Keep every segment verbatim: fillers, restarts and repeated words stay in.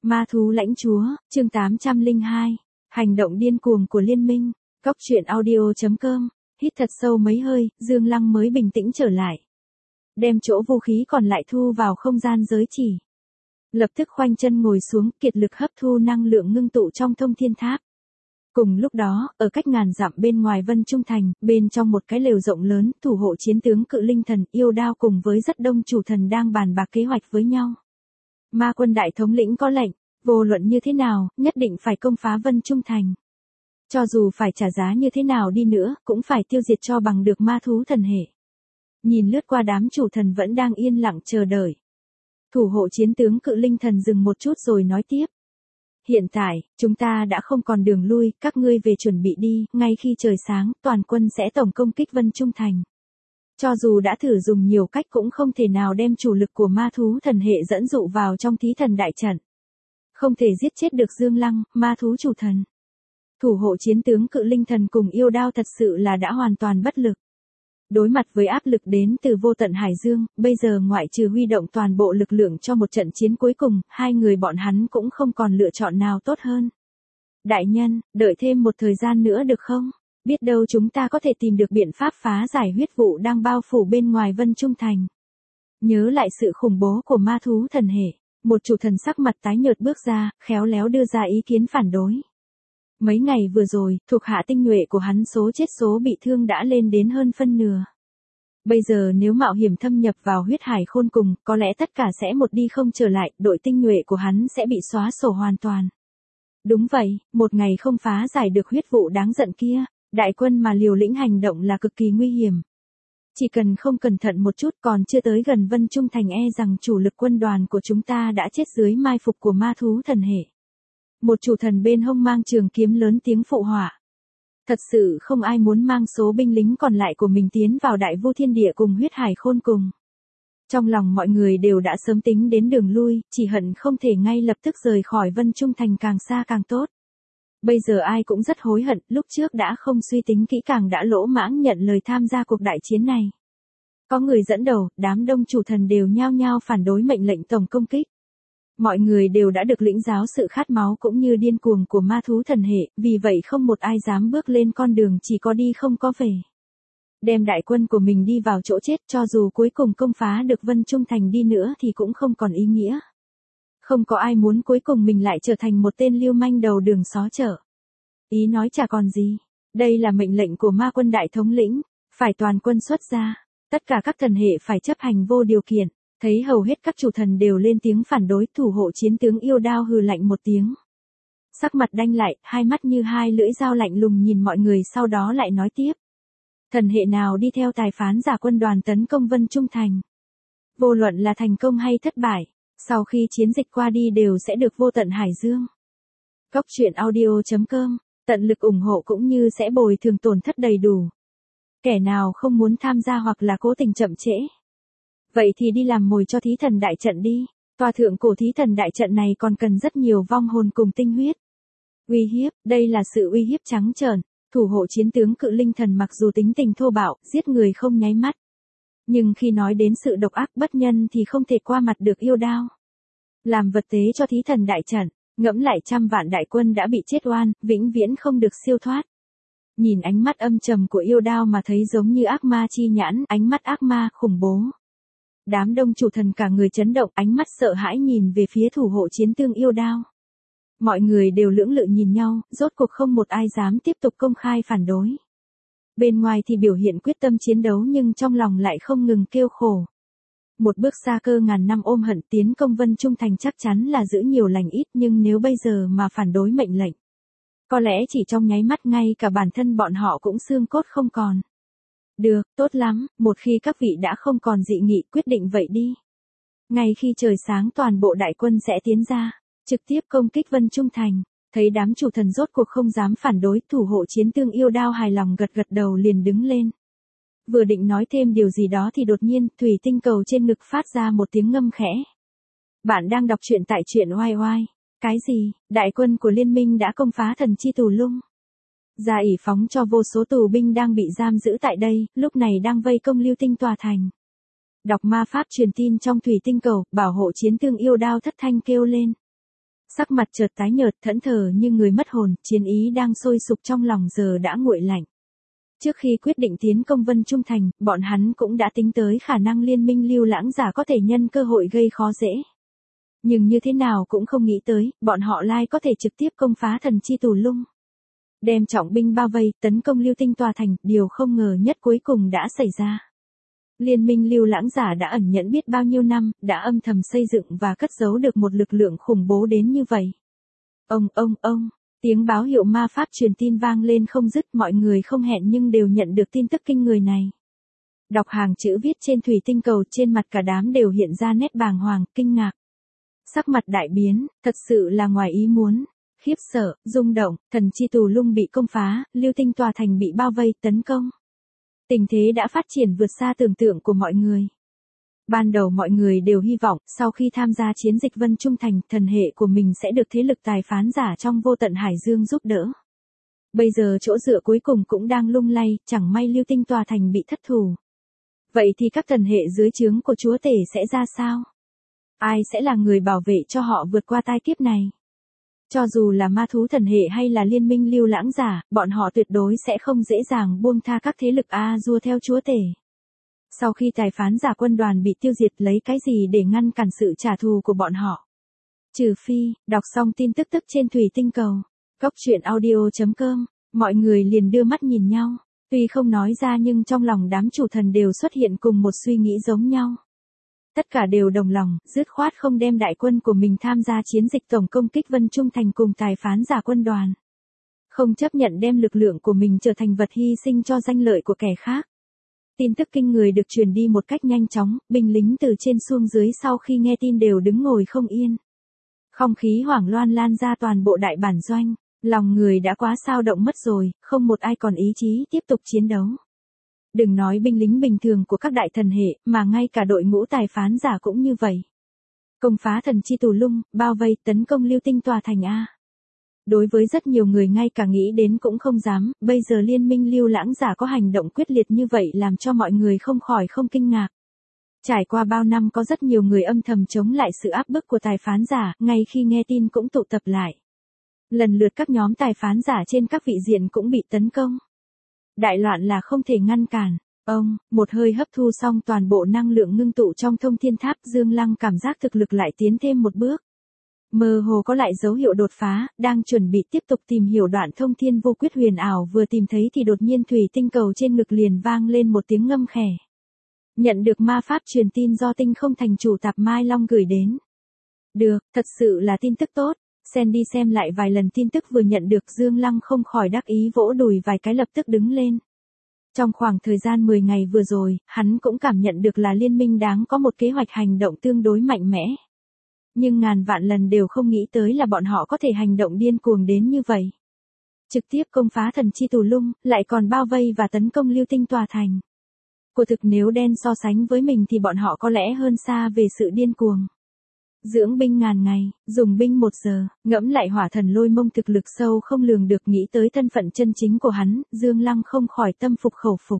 Ma thú lãnh chúa, chương tám trăm lẻ hai. Hành động điên cuồng của liên minh. Cóc truyện audio chấm com. Hít thật sâu mấy hơi, Dương Lăng mới bình tĩnh trở lại. Đem chỗ vũ khí còn lại thu vào không gian giới chỉ. Lập tức khoanh chân ngồi xuống, kiệt lực hấp thu năng lượng ngưng tụ trong thông thiên tháp. Cùng lúc đó, ở cách ngàn dặm bên ngoài Vân Trung Thành, bên trong một cái lều rộng lớn, thủ hộ chiến tướng Cự Linh Thần Yêu Đao cùng với rất đông chủ thần đang bàn bạc kế hoạch với nhau. Ma quân đại thống lĩnh có lệnh, vô luận như thế nào, nhất định phải công phá Vân Trung Thành. Cho dù phải trả giá như thế nào đi nữa, cũng phải tiêu diệt cho bằng được ma thú thần hệ. Nhìn lướt qua đám chủ thần vẫn đang yên lặng chờ đợi. Thủ hộ chiến tướng Cự Linh Thần dừng một chút rồi nói tiếp. Hiện tại, chúng ta đã không còn đường lui, các ngươi về chuẩn bị đi, ngay khi trời sáng, toàn quân sẽ tổng công kích Vân Trung Thành. Cho dù đã thử dùng nhiều cách cũng không thể nào đem chủ lực của ma thú thần hệ dẫn dụ vào trong thí thần đại trận. Không thể giết chết được Dương Lăng, ma thú chủ thần. Thủ hộ chiến tướng Cự Linh Thần cùng Yêu Đao thật sự là đã hoàn toàn bất lực. Đối mặt với áp lực đến từ vô tận Hải Dương, bây giờ ngoại trừ huy động toàn bộ lực lượng cho một trận chiến cuối cùng, hai người bọn hắn cũng không còn lựa chọn nào tốt hơn. Đại nhân, đợi thêm một thời gian nữa được không? Biết đâu chúng ta có thể tìm được biện pháp phá giải huyết vụ đang bao phủ bên ngoài Vân Trung Thành. Nhớ lại sự khủng bố của ma thú thần hệ, một chủ thần sắc mặt tái nhợt bước ra, khéo léo đưa ra ý kiến phản đối. Mấy ngày vừa rồi, thuộc hạ tinh nhuệ của hắn số chết số bị thương đã lên đến hơn phân nửa. Bây giờ nếu mạo hiểm thâm nhập vào huyết hải khôn cùng, có lẽ tất cả sẽ một đi không trở lại, đội tinh nhuệ của hắn sẽ bị xóa sổ hoàn toàn. Đúng vậy, một ngày không phá giải được huyết vụ đáng giận kia, đại quân mà liều lĩnh hành động là cực kỳ nguy hiểm. Chỉ cần không cẩn thận một chút còn chưa tới gần Vân Trung Thành e rằng chủ lực quân đoàn của chúng ta đã chết dưới mai phục của ma thú thần hệ. Một chủ thần bên hông mang trường kiếm lớn tiếng phụ họa. Thật sự không ai muốn mang số binh lính còn lại của mình tiến vào đại vu thiên địa cùng huyết hải khôn cùng. Trong lòng mọi người đều đã sớm tính đến đường lui, chỉ hận không thể ngay lập tức rời khỏi Vân Trung Thành càng xa càng tốt. Bây giờ ai cũng rất hối hận, lúc trước đã không suy tính kỹ càng đã lỗ mãng nhận lời tham gia cuộc đại chiến này. Có người dẫn đầu, đám đông chủ thần đều nhao nhao phản đối mệnh lệnh tổng công kích. Mọi người đều đã được lĩnh giáo sự khát máu cũng như điên cuồng của ma thú thần hệ, vì vậy không một ai dám bước lên con đường chỉ có đi không có về. Đem đại quân của mình đi vào chỗ chết cho dù cuối cùng công phá được Vân Trung Thành đi nữa thì cũng không còn ý nghĩa. Không có ai muốn cuối cùng mình lại trở thành một tên lưu manh đầu đường xó chợ. Ý nói chả còn gì. Đây là mệnh lệnh của ma quân đại thống lĩnh, phải toàn quân xuất ra. Tất cả các thần hệ phải chấp hành vô điều kiện. Thấy hầu hết các chủ thần đều lên tiếng phản đối, thủ hộ chiến tướng Yêu Đao hừ lạnh một tiếng. Sắc mặt đanh lại, hai mắt như hai lưỡi dao lạnh lùng nhìn mọi người sau đó lại nói tiếp. Thần hệ nào đi theo tài phán giả quân đoàn tấn công Vân Trung Thành. Vô luận là thành công hay thất bại, sau khi chiến dịch qua đi đều sẽ được vô tận Hải Dương. Cóc truyện audio chấm com, tận lực ủng hộ cũng như sẽ bồi thường tổn thất đầy đủ. Kẻ nào không muốn tham gia hoặc là cố tình chậm trễ. Vậy thì đi làm mồi cho thí thần đại trận đi, tòa thượng cổ thí thần đại trận này còn cần rất nhiều vong hồn cùng tinh huyết. Uy hiếp, đây là sự uy hiếp trắng trợn, thủ hộ chiến tướng Cự Linh Thần mặc dù tính tình thô bạo, giết người không nháy mắt. Nhưng khi nói đến sự độc ác bất nhân thì không thể qua mặt được Yêu Đao. Làm vật tế cho thí thần đại trận, ngẫm lại trăm vạn đại quân đã bị chết oan, vĩnh viễn không được siêu thoát. Nhìn ánh mắt âm trầm của Yêu Đao mà thấy giống như ác ma chi nhãn, ánh mắt ác ma khủng bố. Đám đông chủ thần cả người chấn động, ánh mắt sợ hãi nhìn về phía thủ hộ chiến tướng Yêu Đao. Mọi người đều lưỡng lự nhìn nhau, rốt cuộc không một ai dám tiếp tục công khai phản đối. Bên ngoài thì biểu hiện quyết tâm chiến đấu nhưng trong lòng lại không ngừng kêu khổ. Một bước xa cơ ngàn năm ôm hận tiến công Vân Trung Thành chắc chắn là giữ nhiều lành ít, nhưng nếu bây giờ mà phản đối mệnh lệnh, có lẽ chỉ trong nháy mắt ngay cả bản thân bọn họ cũng xương cốt không còn. Được, tốt lắm, một khi các vị đã không còn dị nghị quyết định vậy đi. Ngay khi trời sáng toàn bộ đại quân sẽ tiến ra, trực tiếp công kích Vân Trung Thành. Thấy đám chủ thần rốt cuộc không dám phản đối, thủ hộ chiến tướng Yêu Đao hài lòng gật gật đầu liền đứng lên. Vừa định nói thêm điều gì đó thì đột nhiên, thủy tinh cầu trên ngực phát ra một tiếng ngâm khẽ. Bạn đang đọc truyện tại truyện oai oai. Cái gì, đại quân của liên minh đã công phá thần chi tù lung. Ra ỷ phóng cho vô số tù binh đang bị giam giữ tại đây, lúc này đang vây công Lưu Tinh tòa thành. Đọc ma pháp truyền tin trong thủy tinh cầu, bảo hộ chiến tướng Yêu Đao thất thanh kêu lên. Sắc mặt chợt tái nhợt, thẫn thờ như người mất hồn, chiến ý đang sôi sục trong lòng giờ đã nguội lạnh. Trước khi quyết định tiến công Vân Trung Thành, bọn hắn cũng đã tính tới khả năng liên minh Lưu Lãng Giả có thể nhân cơ hội gây khó dễ. Nhưng như thế nào cũng không nghĩ tới, bọn họ lai có thể trực tiếp công phá Thần Chi Tù Lung. Đem trọng binh bao vây, tấn công Lưu Tinh tòa thành, điều không ngờ nhất cuối cùng đã xảy ra. Liên minh Lưu Lãng Giả đã ẩn nhẫn biết bao nhiêu năm, đã âm thầm xây dựng và cất giấu được một lực lượng khủng bố đến như vậy. Ông, ông, ông, tiếng báo hiệu ma pháp truyền tin vang lên không dứt, mọi người không hẹn nhưng đều nhận được tin tức kinh người này. Đọc hàng chữ viết trên thủy tinh cầu, trên mặt cả đám đều hiện ra nét bàng hoàng, kinh ngạc. Sắc mặt đại biến, thật sự là ngoài ý muốn. Khiếp sợ, rung động, Thần Chi Tù Lung bị công phá, Lưu Tinh tòa thành bị bao vây, tấn công. Tình thế đã phát triển vượt xa tưởng tượng của mọi người. Ban đầu mọi người đều hy vọng, sau khi tham gia chiến dịch Vân Trung Thành, thần hệ của mình sẽ được thế lực tài phán giả trong vô tận Hải Dương giúp đỡ. Bây giờ chỗ dựa cuối cùng cũng đang lung lay, chẳng may Lưu Tinh tòa thành bị thất thủ. Vậy thì các thần hệ dưới trướng của chúa tể sẽ ra sao? Ai sẽ là người bảo vệ cho họ vượt qua tai kiếp này? Cho dù là ma thú thần hệ hay là liên minh Lưu Lãng Giả, bọn họ tuyệt đối sẽ không dễ dàng buông tha các thế lực A-dua theo chúa tể. Sau khi tài phán giả quân đoàn bị tiêu diệt, lấy cái gì để ngăn cản sự trả thù của bọn họ? Trừ phi, đọc xong tin tức tức trên thủy tinh cầu. Cốc truyện audio chấm com, mọi người liền đưa mắt nhìn nhau. Tuy không nói ra nhưng trong lòng đám chủ thần đều xuất hiện cùng một suy nghĩ giống nhau. Tất cả đều đồng lòng, dứt khoát không đem đại quân của mình tham gia chiến dịch tổng công kích Vân Trung Thành cùng tài phán giả quân đoàn. Không chấp nhận đem lực lượng của mình trở thành vật hy sinh cho danh lợi của kẻ khác. Tin tức kinh người được truyền đi một cách nhanh chóng, binh lính từ trên xuống dưới sau khi nghe tin đều đứng ngồi không yên. Không khí hoảng loạn lan ra toàn bộ đại bản doanh, lòng người đã quá sao động mất rồi, không một ai còn ý chí tiếp tục chiến đấu. Đừng nói binh lính bình thường của các đại thần hệ, mà ngay cả đội ngũ tài phán giả cũng như vậy. Công phá Thần Chi Tù Lung, bao vây, tấn công Lưu Tinh tòa thành A. Đối với rất nhiều người ngay cả nghĩ đến cũng không dám, bây giờ liên minh Lưu Lãng Giả có hành động quyết liệt như vậy làm cho mọi người không khỏi không kinh ngạc. Trải qua bao năm có rất nhiều người âm thầm chống lại sự áp bức của tài phán giả, ngay khi nghe tin cũng tụ tập lại. Lần lượt các nhóm tài phán giả trên các vị diện cũng bị tấn công. Đại loạn là không thể ngăn cản. Ông, một hơi hấp thu xong toàn bộ năng lượng ngưng tụ trong thông thiên tháp, Dương Lăng cảm giác thực lực lại tiến thêm một bước. Mơ hồ có lại dấu hiệu đột phá, đang chuẩn bị tiếp tục tìm hiểu đoạn thông thiên vô quyết huyền ảo vừa tìm thấy thì đột nhiên thủy tinh cầu trên ngực liền vang lên một tiếng ngâm khè. Nhận được ma pháp truyền tin do tinh không thành chủ Tạp Mai Long gửi đến. Được, thật sự là tin tức tốt. Xem đi xem lại vài lần tin tức vừa nhận được, Dương Lăng không khỏi đắc ý vỗ đùi vài cái lập tức đứng lên. Trong khoảng thời gian mười ngày vừa rồi, hắn cũng cảm nhận được là liên minh đáng có một kế hoạch hành động tương đối mạnh mẽ. Nhưng ngàn vạn lần đều không nghĩ tới là bọn họ có thể hành động điên cuồng đến như vậy. Trực tiếp công phá Thần Chi Tù Lung, lại còn bao vây và tấn công Lưu Tinh tòa thành. Quả thực nếu đen so sánh với mình thì bọn họ có lẽ hơn xa về sự điên cuồng. Dưỡng binh ngàn ngày, dùng binh một giờ, ngẫm lại hỏa thần Lôi Mông thực lực sâu không lường được, nghĩ tới thân phận chân chính của hắn, Dương Lăng không khỏi tâm phục khẩu phục.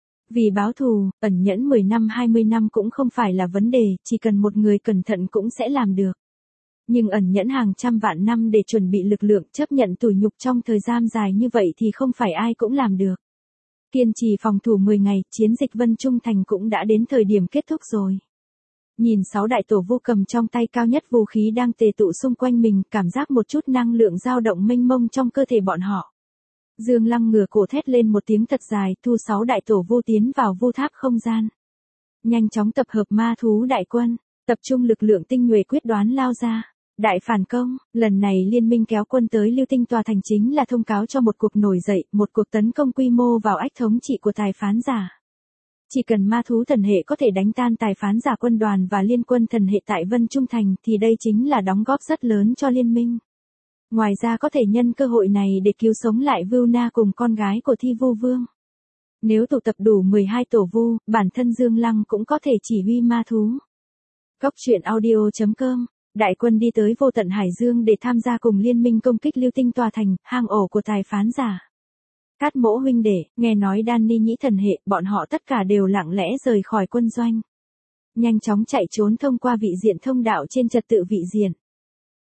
Vì báo thù, ẩn nhẫn mười năm hai mươi năm cũng không phải là vấn đề, chỉ cần một người cẩn thận cũng sẽ làm được. Nhưng ẩn nhẫn hàng trăm vạn năm để chuẩn bị lực lượng, chấp nhận tủi nhục trong thời gian dài như vậy thì không phải ai cũng làm được. Kiên trì phòng thủ mười ngày, chiến dịch Vân Trung Thành cũng đã đến thời điểm kết thúc rồi. Nhìn sáu đại tổ vu cầm trong tay cao nhất vũ khí đang tề tụ xung quanh mình, cảm giác một chút năng lượng dao động mênh mông trong cơ thể bọn họ. Dương Lăng ngửa cổ thét lên một tiếng thật dài, thu sáu đại tổ vu tiến vào vu tháp không gian. Nhanh chóng tập hợp ma thú đại quân, tập trung lực lượng tinh nhuệ quyết đoán lao ra. Đại phản công, lần này liên minh kéo quân tới Lưu Tinh tòa thành chính là thông cáo cho một cuộc nổi dậy, một cuộc tấn công quy mô vào ách thống trị của tài phán giả. Chỉ cần ma thú thần hệ có thể đánh tan tài phán giả quân đoàn và liên quân thần hệ tại Vân Trung Thành thì đây chính là đóng góp rất lớn cho liên minh. Ngoài ra có thể nhân cơ hội này để cứu sống lại Vưu Na cùng con gái của Thi Vu Vương. Nếu tụ tập đủ mười hai tổ vu, bản thân Dương Lăng cũng có thể chỉ huy ma thú. Cốc truyện audio chấm com, đại quân đi tới vô tận Hải Dương để tham gia cùng liên minh công kích Lưu Tinh tòa thành, hang ổ của tài phán giả. Cát Mỗ huynh đệ, nghe nói Đan Ni Nhĩ thần hệ, bọn họ tất cả đều lặng lẽ rời khỏi quân doanh. Nhanh chóng chạy trốn thông qua vị diện thông đạo trên trật tự vị diện.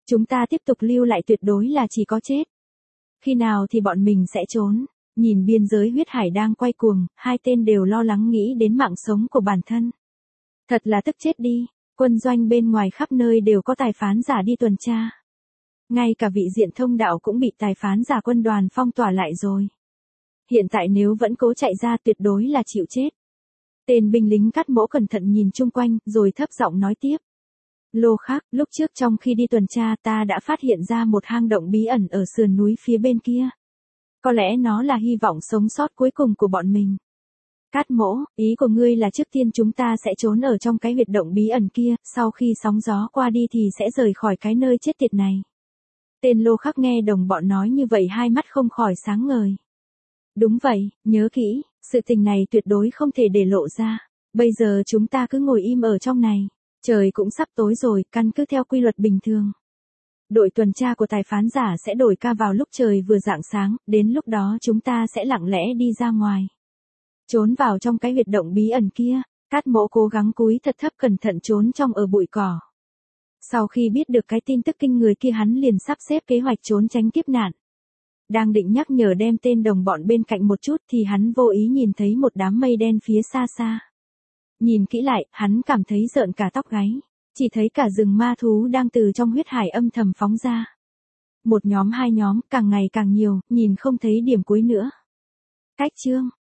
Chúng ta tiếp tục lưu lại tuyệt đối là chỉ có chết. Khi nào thì bọn mình sẽ trốn. Nhìn biên giới huyết hải đang quay cuồng, hai tên đều lo lắng nghĩ đến mạng sống của bản thân. Thật là tức chết đi, quân doanh bên ngoài khắp nơi đều có tài phán giả đi tuần tra. Ngay cả vị diện thông đạo cũng bị tài phán giả quân đoàn phong tỏa lại rồi. Hiện tại nếu vẫn cố chạy ra tuyệt đối là chịu chết. Tên binh lính Cát Mỗ cẩn thận nhìn chung quanh, rồi thấp giọng nói tiếp. Lô Khắc, lúc trước trong khi đi tuần tra ta đã phát hiện ra một hang động bí ẩn ở sườn núi phía bên kia. Có lẽ nó là hy vọng sống sót cuối cùng của bọn mình. Cát Mỗ, ý của ngươi là trước tiên chúng ta sẽ trốn ở trong cái huyệt động bí ẩn kia, sau khi sóng gió qua đi thì sẽ rời khỏi cái nơi chết tiệt này. Tên Lô Khắc nghe đồng bọn nói như vậy hai mắt không khỏi sáng ngời. Đúng vậy, nhớ kỹ, sự tình này tuyệt đối không thể để lộ ra. Bây giờ chúng ta cứ ngồi im ở trong này. Trời cũng sắp tối rồi, căn cứ theo quy luật bình thường. Đội tuần tra của tài phán giả sẽ đổi ca vào lúc trời vừa rạng sáng, đến lúc đó chúng ta sẽ lặng lẽ đi ra ngoài. Trốn vào trong cái huyệt động bí ẩn kia, Cát Mỗ cố gắng cúi thật thấp cẩn thận trốn trong ở bụi cỏ. Sau khi biết được cái tin tức kinh người kia hắn liền sắp xếp kế hoạch trốn tránh kiếp nạn. Đang định nhắc nhở đem tên đồng bọn bên cạnh một chút thì hắn vô ý nhìn thấy một đám mây đen phía xa xa. Nhìn kỹ lại, hắn cảm thấy rợn cả tóc gáy. Chỉ thấy cả rừng ma thú đang từ trong huyết hải âm thầm phóng ra. Một nhóm hai nhóm, càng ngày càng nhiều, nhìn không thấy điểm cuối nữa. Cách chương